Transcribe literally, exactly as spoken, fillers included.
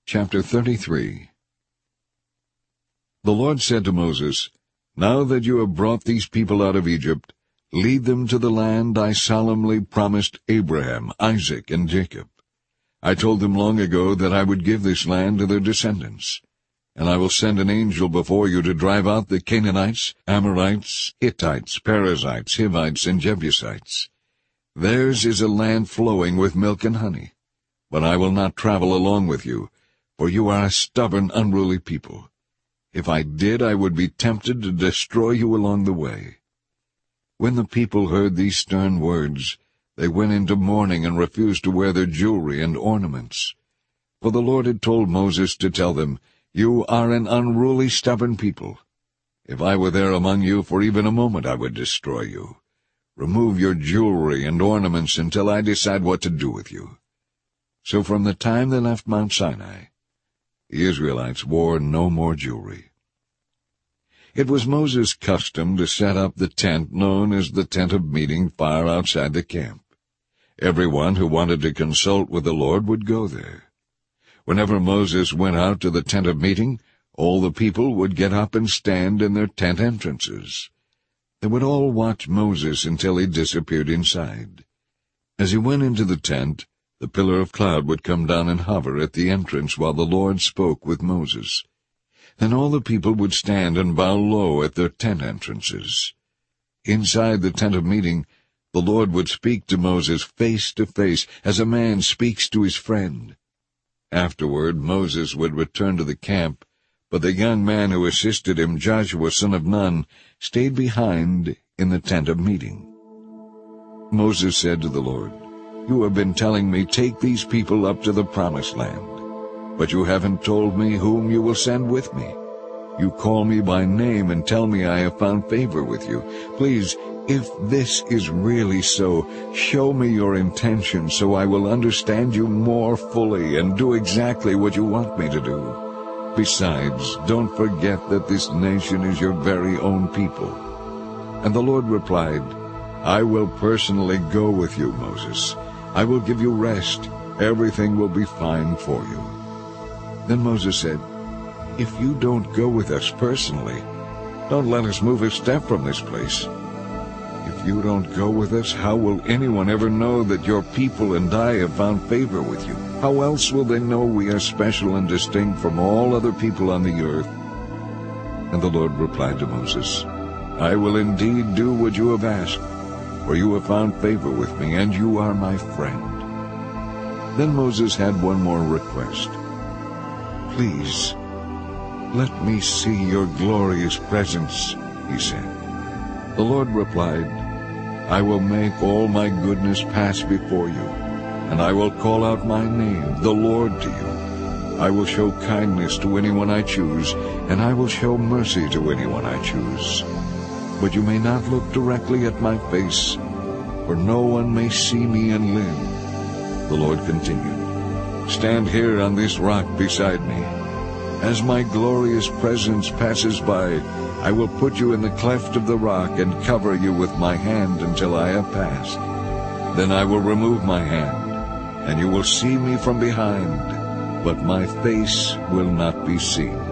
Chapter thirty-three. The Lord said to Moses, "Now that you have brought these people out of Egypt, lead them to the land I solemnly promised Abraham, Isaac, and Jacob. I told them long ago that I would give this land to their descendants. And I will send an angel before you to drive out the Canaanites, Amorites, Hittites, Perizzites, Hivites, and Jebusites. Theirs is a land flowing with milk and honey. But I will not travel along with you, for you are a stubborn, unruly people. If I did, I would be tempted to destroy you along the way." When the people heard these stern words, they went into mourning and refused to wear their jewelry and ornaments. For the Lord had told Moses to tell them, "You are an unruly, stubborn people. If I were there among you for even a moment, I would destroy you. Remove your jewelry and ornaments until I decide what to do with you." So from the time they left Mount Sinai, the Israelites wore no more jewelry. It was Moses' custom to set up the tent known as the tent of meeting far outside the camp. Everyone who wanted to consult with the Lord would go there. Whenever Moses went out to the tent of meeting, all the people would get up and stand in their tent entrances. They would all watch Moses until he disappeared inside. As he went into the tent, the pillar of cloud would come down and hover at the entrance while the Lord spoke with Moses. Then all the people would stand and bow low at their tent entrances. Inside the tent of meeting, the Lord would speak to Moses face to face, as a man speaks to his friend. Afterward, Moses would return to the camp, but the young man who assisted him, Joshua son of Nun, stayed behind in the tent of meeting. Moses said to the Lord, "You have been telling me, 'Take these people up to the promised land.' But you haven't told me whom you will send with me. You call me by name and tell me I have found favor with you. Please, if this is really so, show me your intention so I will understand you more fully and do exactly what you want me to do. Besides, don't forget that this nation is your very own people." And the Lord replied, "I will personally go with you, Moses. I will give you rest. Everything will be fine for you." Then Moses said, "If you don't go with us personally, don't let us move a step from this place. If you don't go with us, how will anyone ever know that your people and I have found favor with you? How else will they know we are special and distinct from all other people on the earth?" And the Lord replied to Moses, "I will indeed do what you have asked, for you have found favor with me, and you are my friend." Then Moses had one more request. "Please, let me see your glorious presence," he said. The Lord replied, "I will make all my goodness pass before you, and I will call out my name, the Lord, to you. I will show kindness to anyone I choose, and I will show mercy to anyone I choose. But you may not look directly at my face, for no one may see me and live." The Lord continued, "Stand here on this rock beside me. As my glorious presence passes by, I will put you in the cleft of the rock and cover you with my hand until I have passed. Then I will remove my hand, and you will see me from behind, but my face will not be seen."